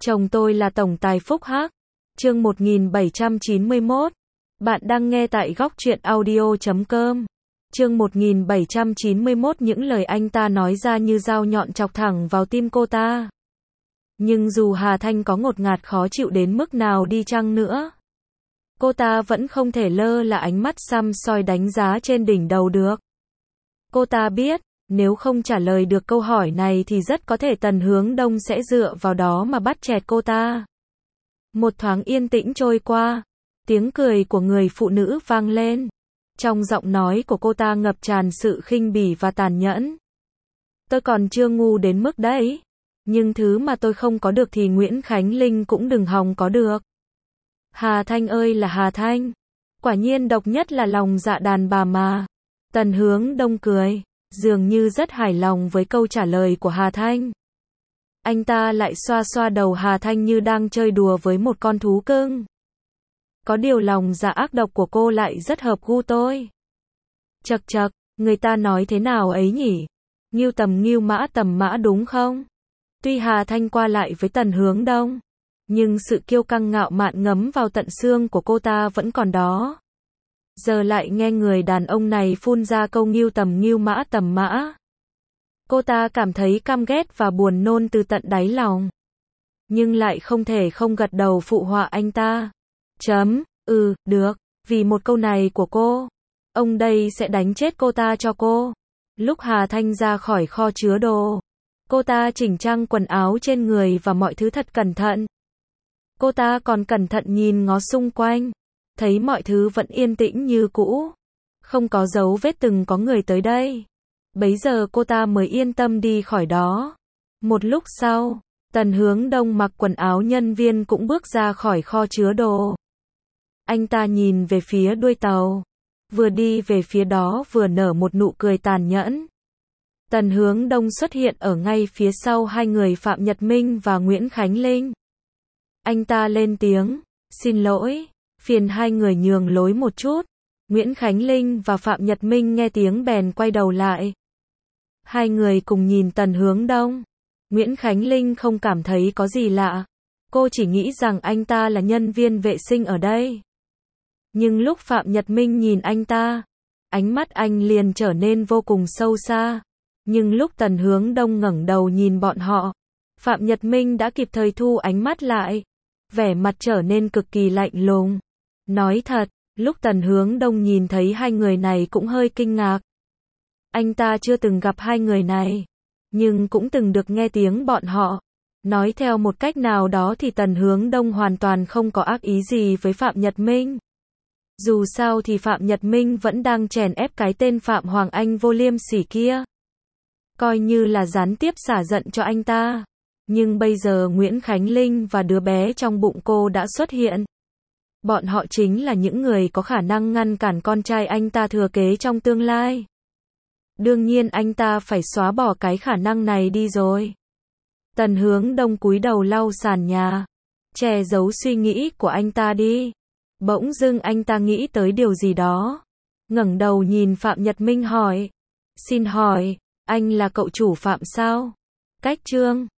Chồng tôi là tổng tài Phúc Hắc. Chương 1791. Bạn đang nghe tại góc truyện audio.com. Chương 1791. Những lời anh ta nói ra như dao nhọn chọc thẳng vào tim cô ta. Nhưng dù Hà Thanh có ngột ngạt khó chịu đến mức nào đi chăng nữa, cô ta vẫn không thể lơ là ánh mắt săm soi đánh giá trên đỉnh đầu được. Cô ta biết, nếu không trả lời được câu hỏi này thì rất có thể Tần Hướng Đông sẽ dựa vào đó mà bắt chẹt cô ta. Một thoáng yên tĩnh trôi qua, tiếng cười của người phụ nữ vang lên. Trong giọng nói của cô ta ngập tràn sự khinh bỉ và tàn nhẫn. Tôi còn chưa ngu đến mức đấy, nhưng thứ mà tôi không có được thì Nguyễn Khánh Linh cũng đừng hòng có được. Hà Thanh ơi là Hà Thanh, quả nhiên độc nhất là lòng dạ đàn bà mà. Tần Hướng Đông cười, dường như rất hài lòng với câu trả lời của Hà Thanh. Anh ta lại xoa xoa đầu Hà Thanh như đang chơi đùa với một con thú cưng. Có điều lòng dạ ác độc của cô lại rất hợp gu tôi. Chậc chậc, người ta nói thế nào ấy nhỉ? Ngưu tầm mã đúng không? Tuy Hà Thanh qua lại với Tần Hướng Đông, nhưng sự kiêu căng ngạo mạn ngấm vào tận xương của cô ta vẫn còn đó. Giờ lại nghe người đàn ông này phun ra câu ngưu tầm mã. Cô ta cảm thấy căm ghét và buồn nôn từ tận đáy lòng. Nhưng lại không thể không gật đầu phụ họa anh ta. Được, vì một câu này của cô, ông đây sẽ đánh chết cô ta cho cô. Lúc Hà Thanh ra khỏi kho chứa đồ, cô ta chỉnh trang quần áo trên người và mọi thứ thật cẩn thận. Cô ta còn cẩn thận nhìn ngó xung quanh, thấy mọi thứ vẫn yên tĩnh như cũ, không có dấu vết từng có người tới đây. Bấy giờ cô ta mới yên tâm đi khỏi đó. Một lúc sau, Tần Hướng Đông mặc quần áo nhân viên cũng bước ra khỏi kho chứa đồ. Anh ta nhìn về phía đuôi tàu, vừa đi về phía đó vừa nở một nụ cười tàn nhẫn. Tần Hướng Đông xuất hiện ở ngay phía sau hai người Phạm Nhật Minh và Nguyễn Khánh Linh. Anh ta lên tiếng, xin lỗi, phiền hai người nhường lối một chút. Nguyễn Khánh Linh và Phạm Nhật Minh nghe tiếng bèn quay đầu lại. Hai người cùng nhìn Tần Hướng Đông. Nguyễn Khánh Linh không cảm thấy có gì lạ. Cô chỉ nghĩ rằng anh ta là nhân viên vệ sinh ở đây. Nhưng lúc Phạm Nhật Minh nhìn anh ta, ánh mắt anh liền trở nên vô cùng sâu xa. Nhưng lúc Tần Hướng Đông ngẩng đầu nhìn bọn họ, Phạm Nhật Minh đã kịp thời thu ánh mắt lại. Vẻ mặt trở nên cực kỳ lạnh lùng. Nói thật, lúc Tần Hướng Đông nhìn thấy hai người này cũng hơi kinh ngạc. Anh ta chưa từng gặp hai người này, nhưng cũng từng được nghe tiếng bọn họ. Nói theo một cách nào đó thì Tần Hướng Đông hoàn toàn không có ác ý gì với Phạm Nhật Minh. Dù sao thì Phạm Nhật Minh vẫn đang chèn ép cái tên Phạm Hoàng Anh vô liêm sỉ kia. Coi như là gián tiếp xả giận cho anh ta. Nhưng bây giờ Nguyễn Khánh Linh và đứa bé trong bụng cô đã xuất hiện. Bọn họ chính là những người có khả năng ngăn cản con trai anh ta thừa kế trong tương lai. Đương nhiên anh ta phải xóa bỏ cái khả năng này đi rồi. Tần Hướng Đông cúi đầu lau sàn nhà, che giấu suy nghĩ của anh ta đi. Bỗng dưng anh ta nghĩ tới điều gì đó, ngẩng đầu nhìn Phạm Nhật Minh hỏi. Xin hỏi, anh là cậu chủ Phạm sao? Cách Trương,